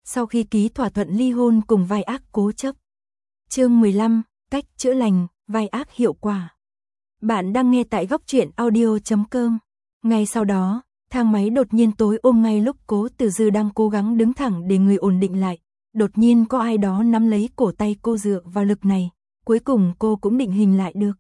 sau khi ký thỏa thuận ly hôn cùng vai ác cố chấp. Chương 15, cách chữa lành, vai ác hiệu quả. Bạn đang nghe tại góc truyện audio.com. Ngay sau đó, thang máy đột nhiên tối ôm ngay lúc Cố Tử Dư đang cố gắng đứng thẳng để người ổn định lại. Đột nhiên có ai đó nắm lấy cổ tay cô dựa vào lực này, cuối cùng cô cũng định hình lại được.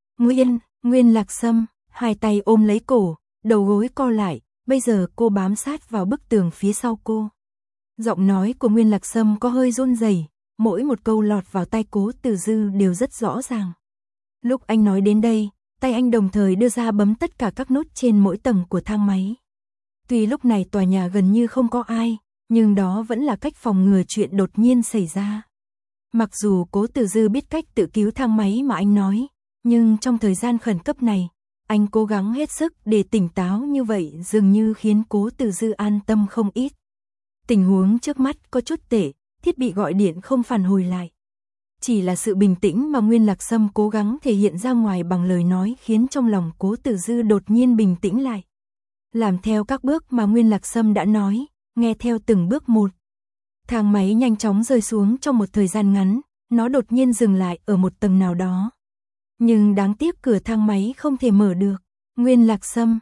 Nguyên Lạc Sâm, hai tay ôm lấy cổ, đầu gối co lại, bây giờ cô bám sát vào bức tường phía sau cô. Giọng nói của Nguyên Lạc Sâm có hơi run rẩy, mỗi một câu lọt vào tai Cố Tử Dư đều rất rõ ràng. Lúc anh nói đến đây, tay anh đồng thời đưa ra bấm tất cả các nút trên mỗi tầng của thang máy. Tuy lúc này tòa nhà gần như không có ai, nhưng đó vẫn là cách phòng ngừa chuyện đột nhiên xảy ra. Mặc dù Cố Tử Dư biết cách tự cứu thang máy mà anh nói, nhưng trong thời gian khẩn cấp này, anh cố gắng hết sức để tỉnh táo như vậy dường như khiến Cố Tử Dư an tâm không ít. Tình huống trước mắt có chút tệ, thiết bị gọi điện không phản hồi lại. Chỉ là sự bình tĩnh mà Nguyên Lạc Sâm cố gắng thể hiện ra ngoài bằng lời nói khiến trong lòng Cố Tử Dư đột nhiên bình tĩnh lại. Làm theo các bước mà Nguyên Lạc Sâm đã nói, nghe theo từng bước một. Thang máy nhanh chóng rơi xuống trong một thời gian ngắn, nó đột nhiên dừng lại ở một tầng nào đó. Nhưng đáng tiếc cửa thang máy không thể mở được. Nguyên Lạc Sâm,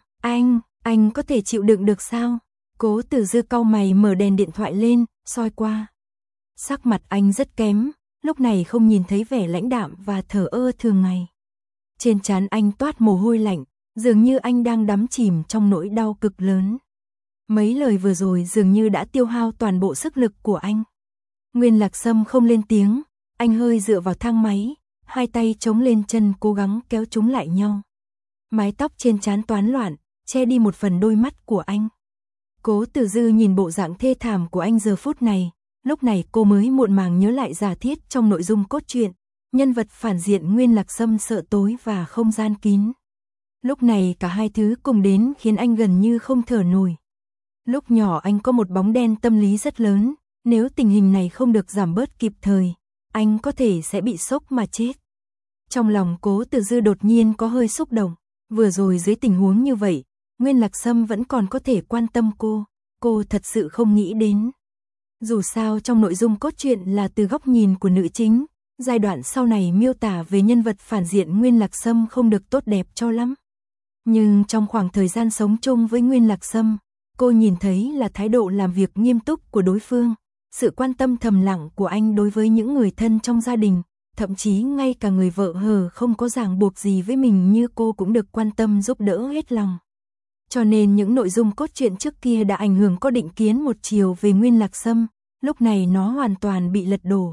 anh có thể chịu đựng được sao? Cố Tử Dư cau mày mở đèn điện thoại lên, soi qua. Sắc mặt anh rất kém, lúc này không nhìn thấy vẻ lãnh đạm và thờ ơ thường ngày. Trên trán anh toát mồ hôi lạnh, dường như anh đang đắm chìm trong nỗi đau cực lớn. Mấy lời vừa rồi dường như đã tiêu hao toàn bộ sức lực của anh. Nguyên Lạc Sâm không lên tiếng, anh hơi dựa vào thang máy, hai tay chống lên chân cố gắng kéo chúng lại nhau. Mái tóc trên trán toán loạn, che đi một phần đôi mắt của anh. Cố Tử Dư nhìn bộ dạng thê thảm của anh giờ phút này, lúc này cô mới muộn màng nhớ lại giả thiết trong nội dung cốt truyện, nhân vật phản diện Nguyên Lạc Sâm sợ tối và không gian kín. Lúc này cả hai thứ cùng đến khiến anh gần như không thở nổi. Lúc nhỏ anh có một bóng đen tâm lý rất lớn, nếu tình hình này không được giảm bớt kịp thời, anh có thể sẽ bị sốc mà chết. Trong lòng Cố Tử Dư đột nhiên có hơi xúc động, vừa rồi dưới tình huống như vậy, Nguyên Lạc Sâm vẫn còn có thể quan tâm cô thật sự không nghĩ đến. Dù sao trong nội dung cốt truyện là từ góc nhìn của nữ chính, giai đoạn sau này miêu tả về nhân vật phản diện Nguyên Lạc Sâm không được tốt đẹp cho lắm. Nhưng trong khoảng thời gian sống chung với Nguyên Lạc Sâm, cô nhìn thấy là thái độ làm việc nghiêm túc của đối phương, sự quan tâm thầm lặng của anh đối với những người thân trong gia đình, thậm chí ngay cả người vợ hờ không có ràng buộc gì với mình như cô cũng được quan tâm giúp đỡ hết lòng. Cho nên những nội dung cốt truyện trước kia đã ảnh hưởng có định kiến một chiều về Nguyên Lạc Sâm, lúc này nó hoàn toàn bị lật đổ.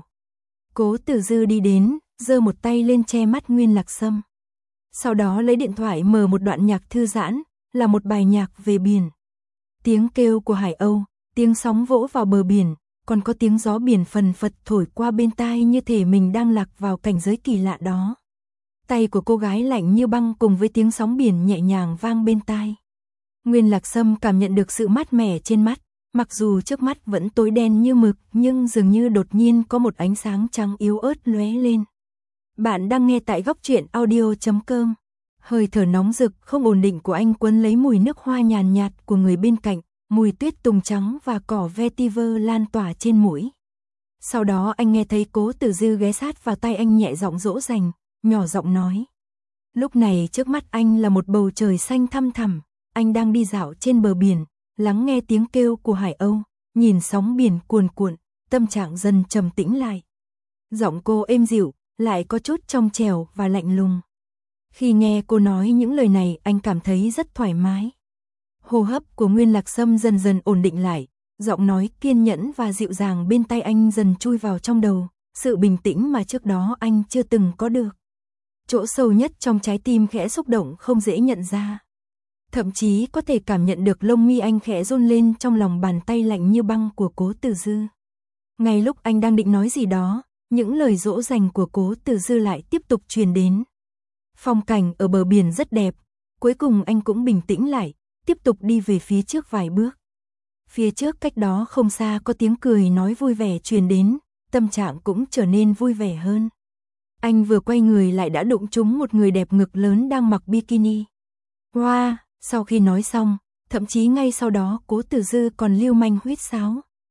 Cố Tử Dư đi đến, giơ một tay lên che mắt Nguyên Lạc Sâm. Sau đó lấy điện thoại mở một đoạn nhạc thư giãn, là một bài nhạc về biển. Tiếng kêu của hải âu, tiếng sóng vỗ vào bờ biển, còn có tiếng gió biển phần phật thổi qua bên tai như thể mình đang lạc vào cảnh giới kỳ lạ đó. Tay của cô gái lạnh như băng cùng với tiếng sóng biển nhẹ nhàng vang bên tai. Nguyên Lạc Sâm cảm nhận được sự mát mẻ trên mắt, mặc dù trước mắt vẫn tối đen như mực nhưng dường như đột nhiên có một ánh sáng trắng yếu ớt lóe lên. Bạn đang nghe tại góc truyện audio.com. Hơi thở nóng rực không ổn định của anh quấn lấy mùi nước hoa nhàn nhạt của người bên cạnh, mùi tuyết tùng trắng và cỏ vetiver lan tỏa trên mũi. Sau đó anh nghe thấy Cố Tử Dư ghé sát vào tay anh nhẹ giọng dỗ dành, nhỏ giọng nói. Lúc này trước mắt anh là một bầu trời xanh thăm thẳm, anh đang đi dạo trên bờ biển, lắng nghe tiếng kêu của hải âu, nhìn sóng biển cuồn cuộn, tâm trạng dần trầm tĩnh lại. Giọng cô êm dịu, lại có chút trong trẻo và lạnh lùng. Khi nghe cô nói những lời này anh cảm thấy rất thoải mái. Hô hấp của Nguyên Lạc Sâm dần dần ổn định lại, giọng nói kiên nhẫn và dịu dàng bên tai anh dần chui vào trong đầu, sự bình tĩnh mà trước đó anh chưa từng có được. Chỗ sâu nhất trong trái tim khẽ xúc động không dễ nhận ra. Thậm chí có thể cảm nhận được lông mi anh khẽ run lên trong lòng bàn tay lạnh như băng của Cố Tử Dư. Ngay lúc anh đang định nói gì đó, những lời dỗ dành của Cố Tử Dư lại tiếp tục truyền đến. Phong cảnh ở bờ biển rất đẹp, cuối cùng anh cũng bình tĩnh lại, tiếp tục đi về phía trước vài bước. Phía trước cách đó không xa có tiếng cười nói vui vẻ truyền đến, tâm trạng cũng trở nên vui vẻ hơn. Anh vừa quay người lại đã đụng trúng một người đẹp ngực lớn đang mặc bikini. Wow, sau khi nói xong, thậm chí ngay sau đó Cố Tử Dư còn lưu manh huýt sáo.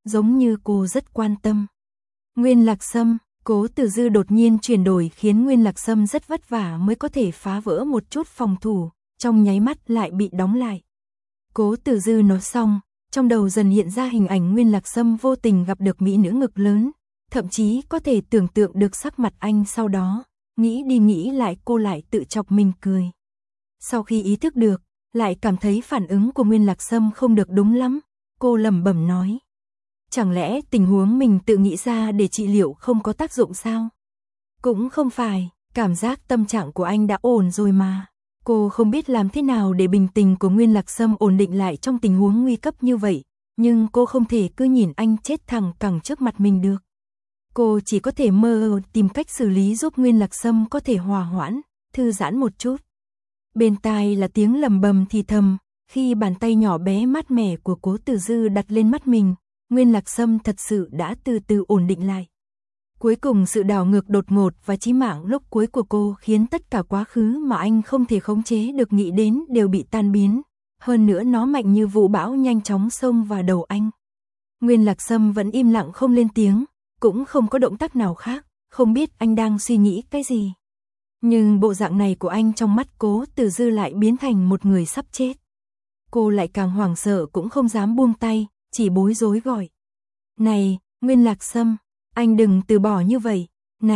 giống như cô rất quan tâm. Nguyên Lạc Sâm, Cố Tử Dư đột nhiên chuyển đổi khiến Nguyên Lạc Sâm rất vất vả mới có thể phá vỡ một chút phòng thủ, trong nháy mắt lại bị đóng lại. Cố Tử Dư nói xong, trong đầu dần hiện ra hình ảnh Nguyên Lạc Sâm vô tình gặp được mỹ nữ ngực lớn, thậm chí có thể tưởng tượng được sắc mặt anh sau đó, nghĩ đi nghĩ lại cô lại tự chọc mình cười. Sau khi ý thức được, lại cảm thấy phản ứng của Nguyên Lạc Sâm không được đúng lắm, cô lẩm bẩm nói. Chẳng lẽ tình huống mình tự nghĩ ra để trị liệu không có tác dụng sao? Cũng không phải, cảm giác tâm trạng của anh đã ổn rồi mà. Cô không biết làm thế nào để bình tình của Nguyên Lạc Sâm ổn định lại trong tình huống nguy cấp như vậy, nhưng cô không thể cứ nhìn anh chết thẳng cẳng trước mặt mình được. Cô chỉ có thể tìm cách xử lý giúp Nguyên Lạc Sâm có thể hòa hoãn, thư giãn một chút. Bên tai là tiếng lầm bầm thì thầm, khi bàn tay nhỏ bé mát mẻ của Cố Tử Dư đặt lên mắt mình, Nguyên Lạc Sâm thật sự đã từ từ ổn định lại. Cuối cùng sự đảo ngược đột ngột và chí mạng lúc cuối của cô khiến tất cả quá khứ mà anh không thể khống chế được nghĩ đến đều bị tan biến, hơn nữa nó mạnh như vũ bão nhanh chóng xông vào đầu anh. Nguyên Lạc Sâm vẫn im lặng không lên tiếng, cũng không có động tác nào khác, không biết anh đang suy nghĩ cái gì. Nhưng bộ dạng này của anh trong mắt Cố Tử Dư lại biến thành một người sắp chết. Cô lại càng hoảng sợ cũng không dám buông tay, chỉ bối rối gọi. Này, Nguyên Lạc Sâm, anh đừng từ bỏ như vậy.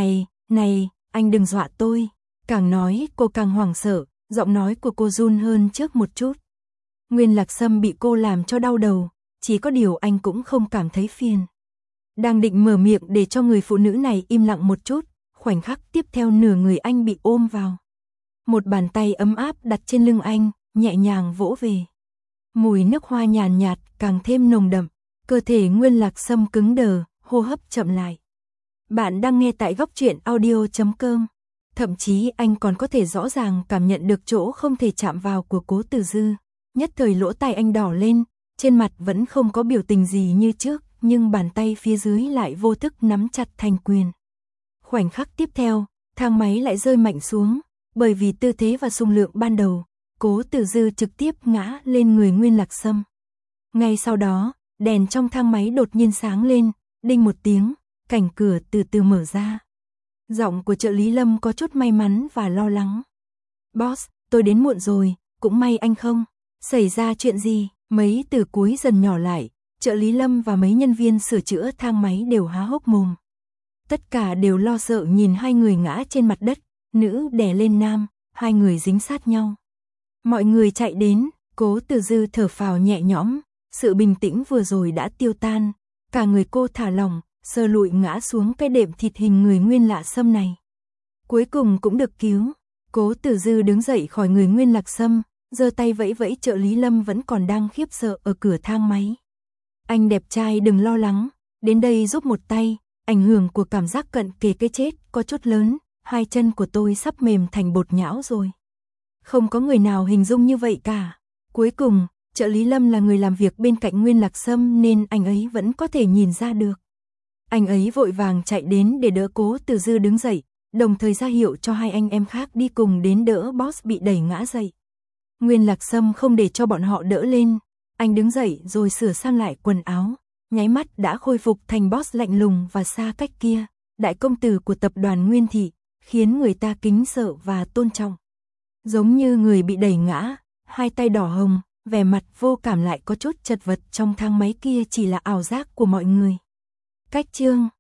Này, anh đừng dọa tôi. Càng nói cô càng hoảng sợ, giọng nói của cô run hơn trước một chút. Nguyên Lạc Sâm bị cô làm cho đau đầu, chỉ có điều anh cũng không cảm thấy phiền. Đang định mở miệng để cho người phụ nữ này im lặng một chút, khoảnh khắc tiếp theo nửa người anh bị ôm vào. Một bàn tay ấm áp đặt trên lưng anh, nhẹ nhàng vỗ về. Mùi nước hoa nhàn nhạt càng thêm nồng đậm, cơ thể Nguyên Lạc Sâm cứng đờ, hô hấp chậm lại. Bạn đang nghe tại góc truyện audio.com. Thậm chí anh còn có thể rõ ràng cảm nhận được chỗ không thể chạm vào của Cố Tử Dư. Nhất thời lỗ tai anh đỏ lên, trên mặt vẫn không có biểu tình gì như trước, nhưng bàn tay phía dưới lại vô thức nắm chặt thành quyền. Khoảnh khắc tiếp theo, thang máy lại rơi mạnh xuống, bởi vì tư thế và xung lượng ban đầu, Cố Tử Dư trực tiếp ngã lên người Nguyên Lạc Sâm. Ngay sau đó, đèn trong thang máy đột nhiên sáng lên, đinh một tiếng, cảnh cửa từ từ mở ra. Giọng của trợ lý Lâm có chút may mắn và lo lắng. Boss, tôi đến muộn rồi, cũng may anh không. Xảy ra chuyện gì? Mấy từ cuối dần nhỏ lại, trợ lý Lâm và mấy nhân viên sửa chữa thang máy đều há hốc mồm. Tất cả đều lo sợ nhìn hai người ngã trên mặt đất, nữ đè lên nam, hai người dính sát nhau. Mọi người chạy đến, Cố Tử Dư thở phào nhẹ nhõm, sự bình tĩnh vừa rồi đã tiêu tan, cả người cô thả lỏng, sơ lụi ngã xuống cái đệm thịt hình người Nguyên Lạc Sâm này. Cuối cùng cũng được cứu, Cố Tử Dư đứng dậy khỏi người Nguyên Lạc Sâm, giơ tay vẫy vẫy trợ lý Lâm vẫn còn đang khiếp sợ ở cửa thang máy. Anh đẹp trai đừng lo lắng, đến đây giúp một tay, ảnh hưởng của cảm giác cận kề cái chết có chút lớn, hai chân của tôi sắp mềm thành bột nhão rồi. Không có người nào hình dung như vậy cả. Cuối cùng, trợ lý Lâm là người làm việc bên cạnh Nguyên Lạc Sâm nên anh ấy vẫn có thể nhìn ra được. Anh ấy vội vàng chạy đến để đỡ Cố Tử Dư đứng dậy, đồng thời ra hiệu cho hai anh em khác đi cùng đến đỡ boss bị đẩy ngã dậy. Nguyên Lạc Sâm không để cho bọn họ đỡ lên, anh đứng dậy rồi sửa sang lại quần áo, nháy mắt đã khôi phục thành boss lạnh lùng và xa cách kia, đại công tử của tập đoàn Nguyên Thị, khiến người ta kính sợ và tôn trọng. Giống như người bị đẩy ngã, hai tay đỏ hồng, vẻ mặt vô cảm lại có chút chật vật trong thang máy kia chỉ là ảo giác của mọi người. Cách chương